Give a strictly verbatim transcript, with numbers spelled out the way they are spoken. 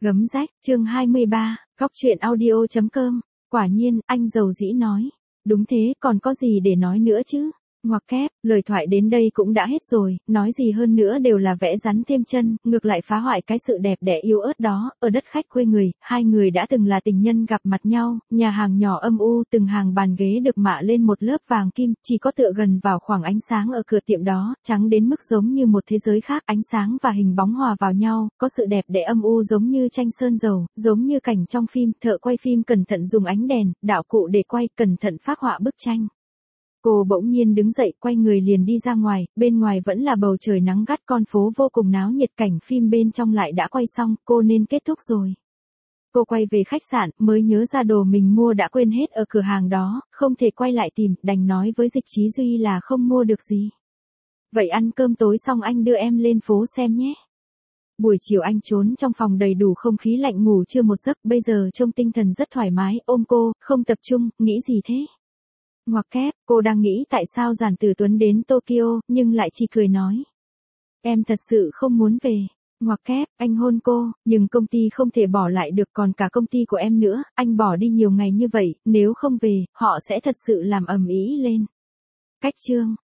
Gấm rách, chương hai mươi ba, góc truyện audio chấm com. Quả nhiên, anh dầu dĩ nói. Đúng thế, còn có gì để nói nữa chứ? Ngoặc kép, lời thoại đến đây cũng đã hết rồi, nói gì hơn nữa đều là vẽ rắn thêm chân, ngược lại phá hoại cái sự đẹp đẽ yếu ớt đó. Ở đất khách quê người, hai người đã từng là tình nhân gặp mặt nhau, nhà hàng nhỏ âm u, từng hàng bàn ghế được mạ lên một lớp vàng kim, chỉ có tựa gần vào khoảng ánh sáng ở cửa tiệm đó, trắng đến mức giống như một thế giới khác, ánh sáng và hình bóng hòa vào nhau, có sự đẹp đẽ âm u giống như tranh sơn dầu, giống như cảnh trong phim, thợ quay phim cẩn thận dùng ánh đèn, đạo cụ để quay, cẩn thận phác họa bức tranh. Cô bỗng nhiên đứng dậy, quay người liền đi ra ngoài, bên ngoài vẫn là bầu trời nắng gắt, con phố vô cùng náo nhiệt, cảnh phim bên trong lại đã quay xong, cô nên kết thúc rồi. Cô quay về khách sạn, mới nhớ ra đồ mình mua đã quên hết ở cửa hàng đó, không thể quay lại tìm, đành nói với Dịch Chí Duy là không mua được gì. Vậy ăn cơm tối xong anh đưa em lên phố xem nhé. Buổi chiều anh trốn trong phòng đầy đủ không khí lạnh ngủ chưa một giấc, bây giờ trông tinh thần rất thoải mái, ôm cô, không tập trung, nghĩ gì thế? Ngoặc kép, cô đang nghĩ tại sao Giản Tử Tuấn đến Tokyo, nhưng lại chỉ cười nói. Em thật sự không muốn về. Ngoặc kép, anh hôn cô, nhưng công ty không thể bỏ lại được, còn cả công ty của em nữa, anh bỏ đi nhiều ngày như vậy, nếu không về, họ sẽ thật sự làm ầm ĩ lên. Cách chương.